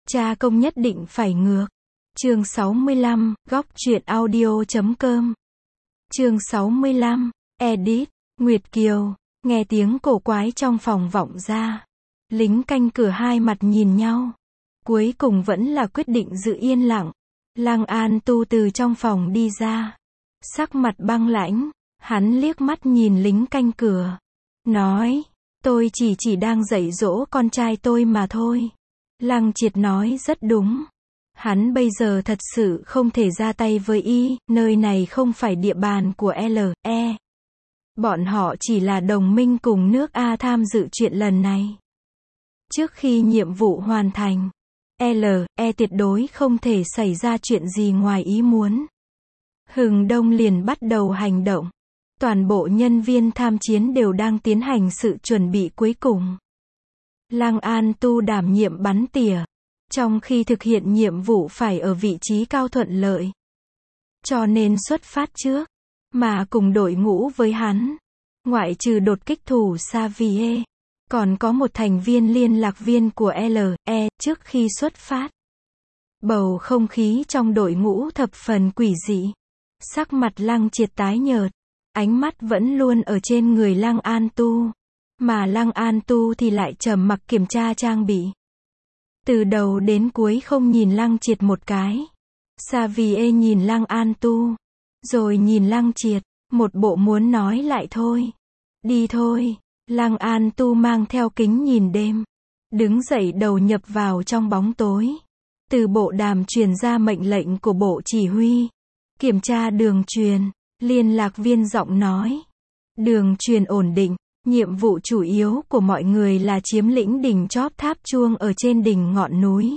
Cha công nhất định phải ngược. Chương 65, góc truyện audio.com. Chương 65, edit, Nguyệt Kiều, nghe tiếng cổ quái trong phòng vọng ra. Lính canh cửa hai mặt nhìn nhau. Cuối cùng vẫn là quyết định giữ yên lặng. Lăng An Tu từ trong phòng đi ra. Sắc mặt băng lãnh, hắn liếc mắt nhìn lính canh cửa. Nói, tôi chỉ đang dạy dỗ con trai tôi mà thôi. Lăng Triệt nói rất đúng. Hắn bây giờ thật sự không thể ra tay với y, nơi này không phải địa bàn của LE. Bọn họ chỉ là đồng minh cùng nước A tham dự chuyện lần này. Trước khi nhiệm vụ hoàn thành, LE tuyệt đối không thể xảy ra chuyện gì ngoài ý muốn. Hừng đông liền bắt đầu hành động. Toàn bộ nhân viên tham chiến đều đang tiến hành sự chuẩn bị cuối cùng. Lăng An Tu đảm nhiệm bắn tỉa, trong khi thực hiện nhiệm vụ phải ở vị trí cao thuận lợi. Cho nên xuất phát trước, mà cùng đội ngũ với hắn, ngoại trừ đột kích thủ Xavier, còn có một thành viên liên lạc viên của LE, trước khi xuất phát. Bầu không khí trong đội ngũ thập phần quỷ dị. Sắc mặt Lăng Triệt tái nhợt, ánh mắt vẫn luôn ở trên người Lăng An Tu, mà Lăng An Tu thì lại trầm mặc kiểm tra trang bị. Từ đầu đến cuối không nhìn Lăng Triệt một cái. Xavier nhìn Lăng An Tu, rồi nhìn Lăng Triệt, một bộ muốn nói lại thôi. Đi thôi. Lăng An Tu mang theo kính nhìn đêm, đứng dậy đầu nhập vào trong bóng tối. Từ bộ đàm truyền ra mệnh lệnh của bộ chỉ huy. Kiểm tra đường truyền, liên lạc viên giọng nói. Đường truyền ổn định, nhiệm vụ chủ yếu của mọi người là chiếm lĩnh đỉnh chóp tháp chuông ở trên đỉnh ngọn núi.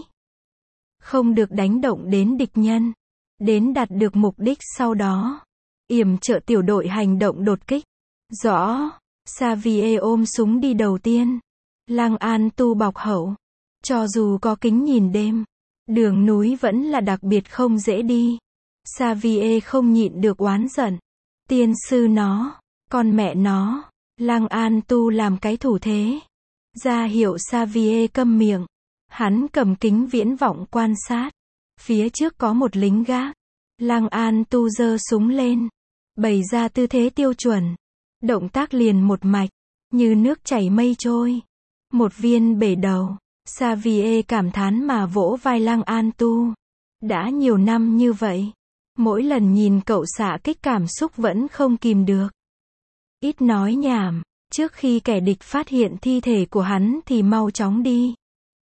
Không được đánh động đến địch nhân. Đến đạt được mục đích sau đó. Yểm trợ tiểu đội hành động đột kích. Rõ. Xavier ôm súng đi đầu tiên. Lăng An Tu bọc hậu. Cho dù có kính nhìn đêm, đường núi vẫn là đặc biệt không dễ đi. Xavier không nhịn được oán giận. Tiên sư nó, con mẹ nó. Lăng An Tu làm cái thủ thế, ra hiệu Xavier câm miệng. Hắn cầm kính viễn vọng quan sát. Phía trước có một lính gác. Lăng An Tu giơ súng lên, bày ra tư thế tiêu chuẩn. Động tác liền một mạch, như nước chảy mây trôi. Một viên bể đầu. Xavier cảm thán mà vỗ vai Lăng An Tu. Đã nhiều năm như vậy, mỗi lần nhìn cậu xạ kích cảm xúc vẫn không kìm được. Ít nói nhảm, trước khi kẻ địch phát hiện thi thể của hắn thì mau chóng đi.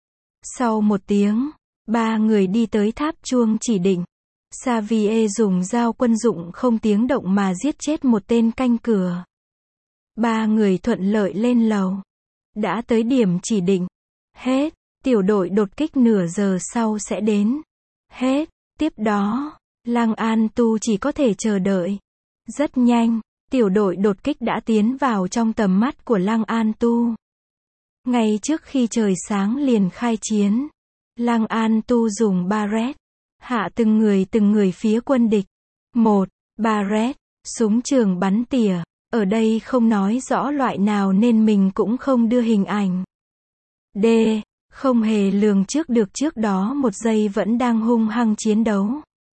Sau một tiếng, ba người đi tới tháp chuông chỉ định. Xavier dùng dao quân dụng không tiếng động mà giết chết một tên canh cửa. Ba người thuận lợi lên lầu. Đã tới điểm chỉ định. Hết. Tiểu đội đột kích nửa giờ sau sẽ đến. Hết. Tiếp đó, Lăng An Tu chỉ có thể chờ đợi. Rất nhanh, tiểu đội đột kích đã tiến vào trong tầm mắt của Lăng An Tu. Ngay trước khi trời sáng liền khai chiến, Lăng An Tu dùng Barrett hạ từng người phía quân địch. 1. Barrett, súng trường bắn tỉa. Ở đây không nói rõ loại nào nên mình cũng không đưa hình ảnh. D. Không hề lường trước được trước đó một giây vẫn đang hung hăng chiến đấu.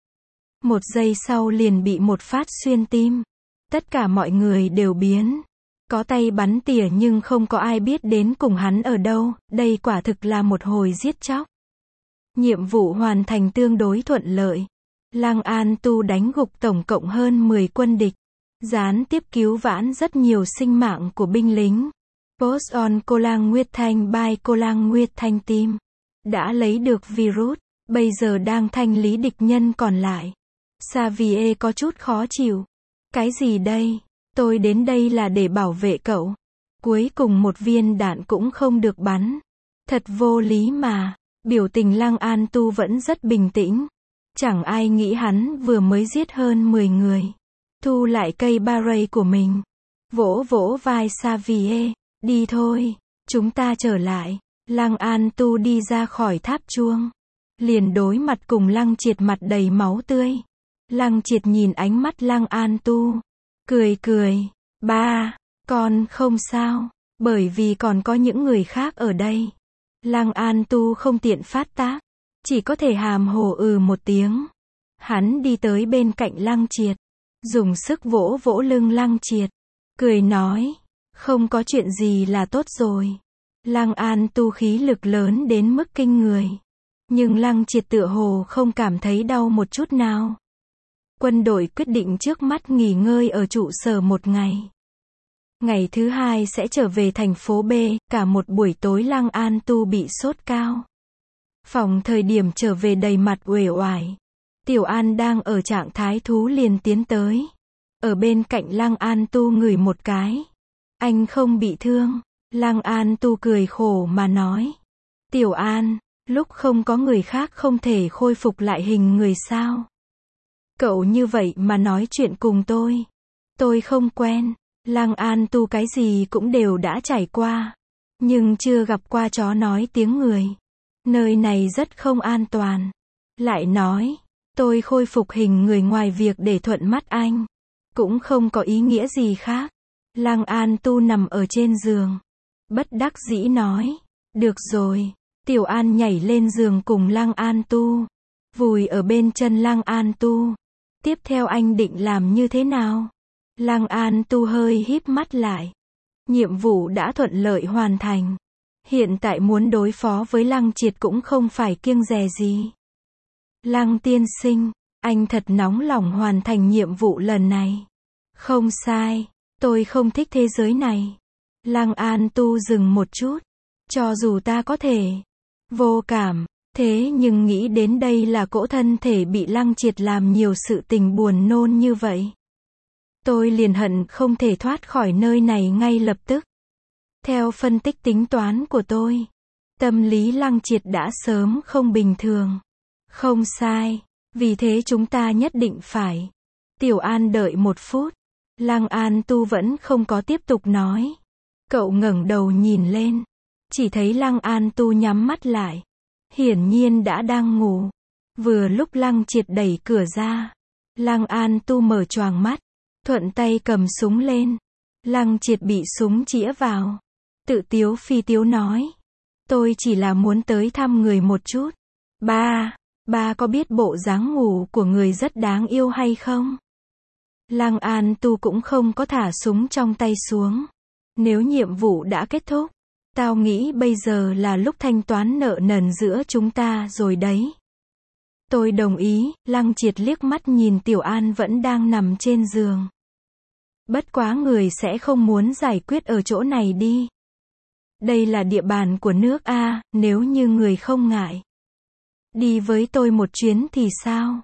Một giây sau liền bị một phát xuyên tim. Tất cả mọi người đều biến. Có tay bắn tỉa nhưng không có ai biết đến cùng hắn ở đâu. Đây quả thực là một hồi giết chóc. Nhiệm vụ hoàn thành tương đối thuận lợi. Lăng An Tu đánh gục tổng cộng hơn 10 quân địch. Gián tiếp cứu vãn rất nhiều sinh mạng của binh lính. Post on Cô Lang Nguyệt Thanh by Cô Lang Nguyệt Thanh Team. Đã lấy được virus, bây giờ đang thanh lý địch nhân còn lại. Xavier có chút khó chịu. Cái gì đây? Tôi đến đây là để bảo vệ cậu. Cuối cùng một viên đạn cũng không được bắn. Thật vô lý mà. Biểu tình Lăng An Tu vẫn rất bình tĩnh. Chẳng ai nghĩ hắn vừa mới giết hơn 10 người. Thu lại cây barrett của mình. Vỗ vỗ vai Xavier. Đi thôi, chúng ta trở lại. Lăng An Tu đi ra khỏi tháp chuông. Liền đối mặt cùng Lăng Triệt mặt đầy máu tươi. Lăng Triệt nhìn ánh mắt Lăng An Tu. Cười. Ba, con không sao. Bởi vì còn có những người khác ở đây. Lăng An Tu không tiện phát tác. chỉ có thể hàm hồ một tiếng. Hắn đi tới bên cạnh Lăng Triệt, dùng sức vỗ vỗ lưng Lăng Triệt, cười nói, không có chuyện gì là tốt rồi. Lăng An Tu khí lực lớn đến mức kinh người. Nhưng Lăng Triệt tựa hồ không cảm thấy đau một chút nào. Quân đội quyết định trước mắt nghỉ ngơi ở trụ sở một ngày. Ngày thứ hai sẽ trở về thành phố B, cả một buổi tối Lăng An Tu bị sốt cao. Phòng thời điểm trở về đầy mặt uể oải. Tiểu An đang ở trạng thái thú liền tiến tới. Ở bên cạnh Lăng An Tu ngửi một cái. Anh không bị thương. Lăng An Tu cười khổ mà nói. Tiểu An, lúc không có người khác không thể khôi phục lại hình người sao? Cậu như vậy mà nói chuyện cùng tôi. Tôi không quen. Lăng An Tu cái gì cũng đều đã trải qua. Nhưng chưa gặp qua chó nói tiếng người. Nơi này rất không an toàn. Lại nói, tôi khôi phục hình người ngoài việc để thuận mắt anh. Cũng không có ý nghĩa gì khác. Lăng An Tu nằm ở trên giường. Bất đắc dĩ nói. Được rồi. Tiểu An nhảy lên giường cùng Lăng An Tu. Vùi ở bên chân Lăng An Tu. Tiếp theo anh định làm như thế nào? Lăng An Tu hơi híp mắt lại. Nhiệm vụ đã thuận lợi hoàn thành. Hiện tại muốn đối phó với Lăng Triệt cũng không phải kiêng dè gì. Lăng tiên sinh, anh thật nóng lòng hoàn thành nhiệm vụ lần này. Không sai, tôi không thích thế giới này. Lăng An Tu dừng một chút. Cho dù ta có thể vô cảm, thế nhưng nghĩ đến đây là cỗ thân thể bị Lăng Triệt làm nhiều sự tình buồn nôn như vậy. Tôi liền hận không thể thoát khỏi nơi này ngay lập tức. Theo phân tích tính toán của tôi, tâm lý Lăng Triệt đã sớm không bình thường. Không sai, vì thế chúng ta nhất định phải. Tiểu An đợi một phút. Lăng An Tu vẫn không có tiếp tục nói. Cậu ngẩng đầu nhìn lên. Chỉ thấy Lăng An Tu nhắm mắt lại. Hiển nhiên đã đang ngủ. Vừa lúc Lăng Triệt đẩy cửa ra. Lăng An Tu mở choàng mắt. Thuận tay cầm súng lên. Lăng Triệt bị súng chĩa vào. Tự tiếu phi tiếu nói. Tôi chỉ là muốn tới thăm người một chút. Ba có biết bộ dáng ngủ của người rất đáng yêu hay không? Lăng An Tu cũng không có thả súng trong tay xuống. Nếu nhiệm vụ đã kết thúc, tao nghĩ bây giờ là lúc thanh toán nợ nần giữa chúng ta rồi đấy. Tôi đồng ý. Lăng Triệt liếc mắt nhìn Tiểu An vẫn đang nằm trên giường. Bất quá người sẽ không muốn giải quyết ở chỗ này đi. Đây là địa bàn của nước A, nếu như người không ngại. Đi với tôi một chuyến thì sao?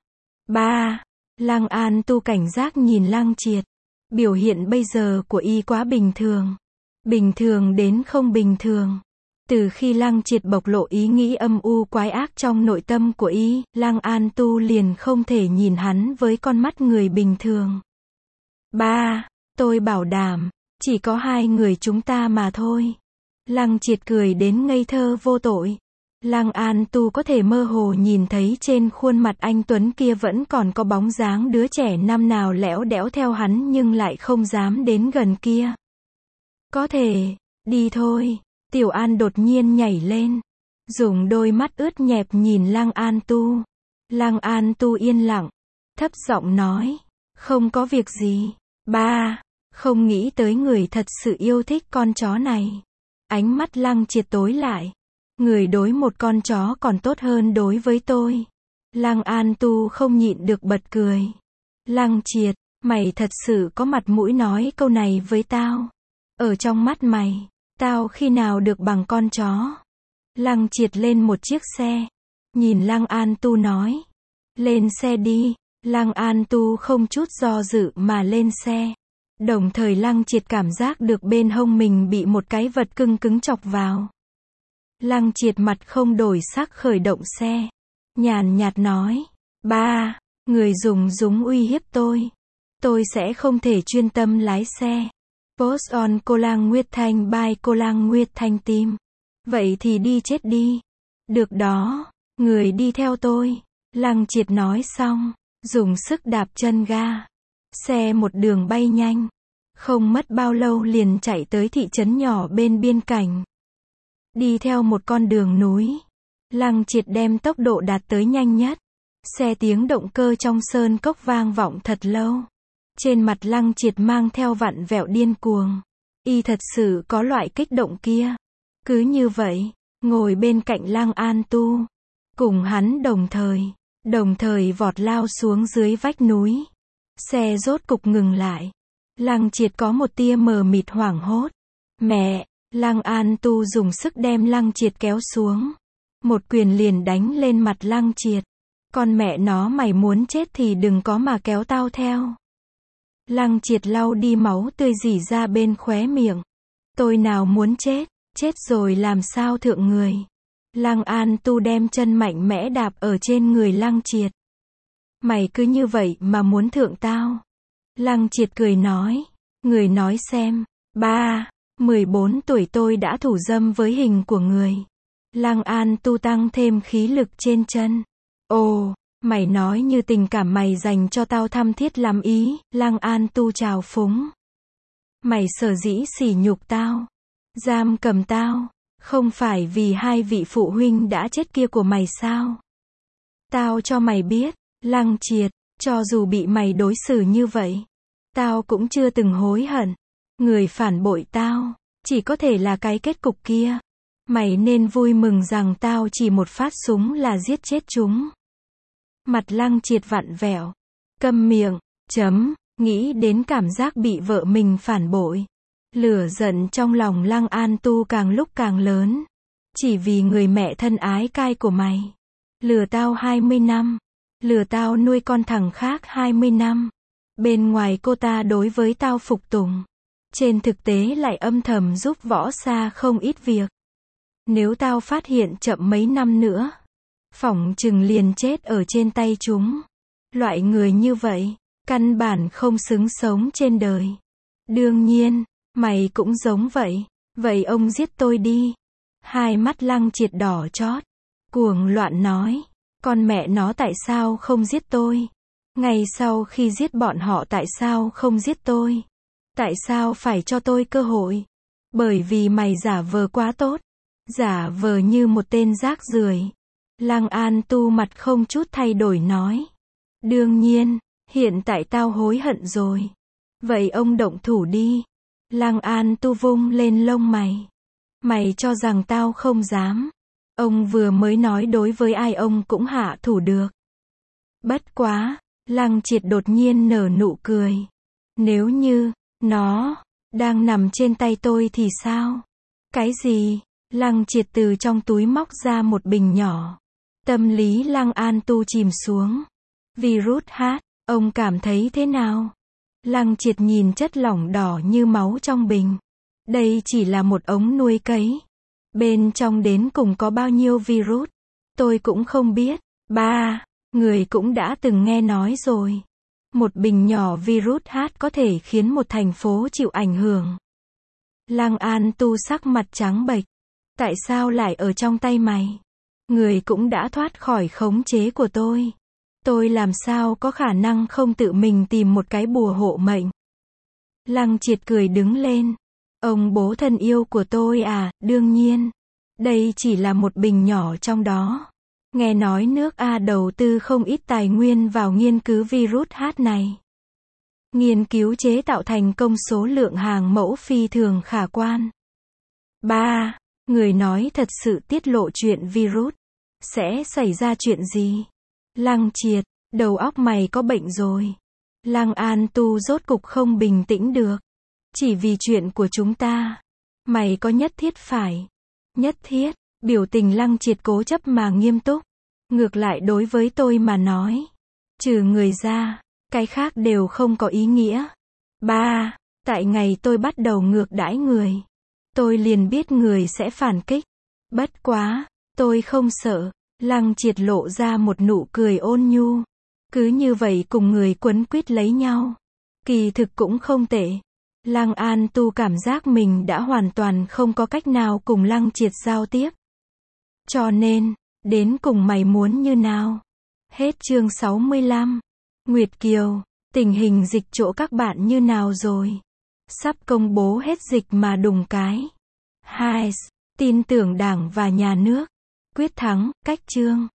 Lăng An Tu cảnh giác nhìn Lăng Triệt. Biểu hiện bây giờ của y quá bình thường. Bình thường đến không bình thường. Từ khi Lăng Triệt bộc lộ ý nghĩ âm u quái ác trong nội tâm của y, Lăng An Tu liền không thể nhìn hắn với con mắt người bình thường. Tôi bảo đảm, chỉ có hai người chúng ta mà thôi. Lăng Triệt cười đến ngây thơ vô tội. Lăng An Tu có thể mơ hồ nhìn thấy trên khuôn mặt anh tuấn kia vẫn còn có bóng dáng đứa trẻ năm nào lẽo đẽo theo hắn nhưng lại không dám đến gần kia. Có thể, đi thôi. Tiểu An đột nhiên nhảy lên. Dùng đôi mắt ướt nhẹp nhìn Lăng An Tu. Lăng An Tu yên lặng. Thấp giọng nói. Không có việc gì. Không nghĩ tới người thật sự yêu thích con chó này. Ánh mắt Lăng Triệt tối lại. Người đối một con chó còn tốt hơn đối với tôi. Lăng An Tu không nhịn được bật cười. Lăng Triệt, mày thật sự có mặt mũi nói câu này với tao. Ở trong mắt mày, tao khi nào được bằng con chó. Lăng Triệt lên một chiếc xe. Nhìn Lăng An Tu nói. Lên xe đi. Lăng An Tu không chút do dự mà lên xe. Đồng thời Lăng Triệt cảm giác được bên hông mình bị một cái vật cứng cứng chọc vào. Lăng Triệt mặt không đổi sắc khởi động xe. Nhàn nhạt nói. Người dùng súng uy hiếp tôi. Tôi sẽ không thể chuyên tâm lái xe. Post on Cô Lang Nguyệt Thanh by Cô Lang Nguyệt Thanh Team. Vậy thì đi chết đi. Được đó. Người đi theo tôi. Lăng Triệt nói xong. Dùng sức đạp chân ga. Xe một đường bay nhanh. Không mất bao lâu liền chạy tới thị trấn nhỏ bên biên cảnh. Đi theo một con đường núi. Lăng Triệt đem tốc độ đạt tới nhanh nhất. Xe tiếng động cơ trong sơn cốc vang vọng thật lâu. Trên mặt Lăng Triệt mang theo vặn vẹo điên cuồng. Y thật sự có loại kích động kia. Cứ như vậy, ngồi bên cạnh Lăng An Tu. Cùng hắn đồng thời vọt lao xuống dưới vách núi. Xe rốt cục ngừng lại. Lăng Triệt có một tia mờ mịt hoảng hốt. Mẹ, Lăng An Tu dùng sức đem Lăng Triệt kéo xuống. Một quyền liền đánh lên mặt Lăng Triệt. Con mẹ nó, mày muốn chết thì đừng có mà kéo tao theo. Lăng Triệt lau đi máu tươi rỉ ra bên khóe miệng. Tôi nào muốn chết, chết rồi làm sao thượng người. Lăng An Tu đem chân mạnh mẽ đạp ở trên người Lăng Triệt. Mày cứ như vậy mà muốn thượng tao. Lăng Triệt cười nói. Người nói xem. 14 tuổi tôi đã thủ dâm với hình của người. Lăng An Tu tăng thêm khí lực trên chân. Ồ, mày nói như tình cảm mày dành cho tao thâm thiết lắm ý. Lăng An Tu trào phúng. Mày sở dĩ sỉ nhục tao, giam cầm tao, không phải vì hai vị phụ huynh đã chết kia của mày sao? Tao cho mày biết, Lăng Triệt, cho dù bị mày đối xử như vậy, tao cũng chưa từng hối hận. Người phản bội tao, chỉ có thể là cái kết cục kia. Mày nên vui mừng rằng tao chỉ một phát súng là giết chết chúng. Mặt Lăng Triệt vặn vẹo. Câm miệng, nghĩ đến cảm giác bị vợ mình phản bội. Lửa giận trong lòng Lăng An Tu càng lúc càng lớn. Chỉ vì người mẹ thân ái cai của mày. Lừa tao 20 năm. Lừa tao nuôi con thằng khác 20 năm. Bên ngoài cô ta đối với tao phục tùng. Trên thực tế lại âm thầm giúp Võ Sa không ít việc. Nếu tao phát hiện chậm mấy năm nữa, phỏng chừng liền chết ở trên tay chúng. Loại người như vậy, căn bản không xứng sống trên đời. Đương nhiên, mày cũng giống vậy. Vậy ông giết tôi đi. Hai mắt Lăng Triệt đỏ chót. Cuồng loạn nói. Con mẹ nó, tại sao không giết tôi? Ngay sau khi giết bọn họ tại sao không giết tôi? Tại sao phải cho tôi cơ hội? Bởi vì mày giả vờ quá tốt. Giả vờ như một tên rác rưởi. Lăng An Tu mặt không chút thay đổi nói. Đương nhiên, hiện tại tao hối hận rồi. Vậy ông động thủ đi. Lăng An Tu vung lên lông mày. Mày cho rằng tao không dám. Ông vừa mới nói đối với ai ông cũng hạ thủ được. Bất quá, Lăng Triệt đột nhiên nở nụ cười. Nếu như, nó, đang nằm trên tay tôi thì sao? Cái gì? Lăng Triệt từ trong túi móc ra một bình nhỏ. Tâm lý Lăng An Tu chìm xuống. Virus H, ông cảm thấy thế nào? Lăng Triệt nhìn chất lỏng đỏ như máu trong bình. Đây chỉ là một ống nuôi cấy. Bên trong đến cùng có bao nhiêu virus? Tôi cũng không biết. Người cũng đã từng nghe nói rồi. Một bình nhỏ virus H có thể khiến một thành phố chịu ảnh hưởng. Lăng An Tu sắc mặt trắng bệch. Tại sao lại ở trong tay mày? Người cũng đã thoát khỏi khống chế của tôi. Tôi làm sao có khả năng không tự mình tìm một cái bùa hộ mệnh? Lăng Triệt cười đứng lên. Ông bố thân yêu của tôi à, đương nhiên. Đây chỉ là một bình nhỏ trong đó. Nghe nói nước A đầu tư không ít tài nguyên vào nghiên cứu virus H này. Nghiên cứu chế tạo thành công số lượng hàng mẫu phi thường khả quan. Người nói thật sự tiết lộ chuyện virus. Sẽ xảy ra chuyện gì? Lăng Triệt, đầu óc mày có bệnh rồi. Lăng An Tu rốt cục không bình tĩnh được. Chỉ vì chuyện của chúng ta. Mày có nhất thiết phải. Nhất thiết, biểu tình Lăng Triệt cố chấp mà nghiêm túc. Ngược lại đối với tôi mà nói. Trừ người ra, cái khác đều không có ý nghĩa. Tại ngày tôi bắt đầu ngược đãi người. Tôi liền biết người sẽ phản kích. Bất quá, tôi không sợ. Lăng Triệt lộ ra một nụ cười ôn nhu. Cứ như vậy cùng người quấn quýt lấy nhau. Kỳ thực cũng không tệ. Lăng An Tu cảm giác mình đã hoàn toàn không có cách nào cùng Lăng Triệt giao tiếp. Cho nên, đến cùng mày muốn như nào? Hết chương 65. Nguyệt Kiều, tình hình dịch chỗ các bạn như nào rồi? Sắp công bố hết dịch mà đùng cái. Tin tưởng Đảng và Nhà nước. Quyết thắng, cách chương.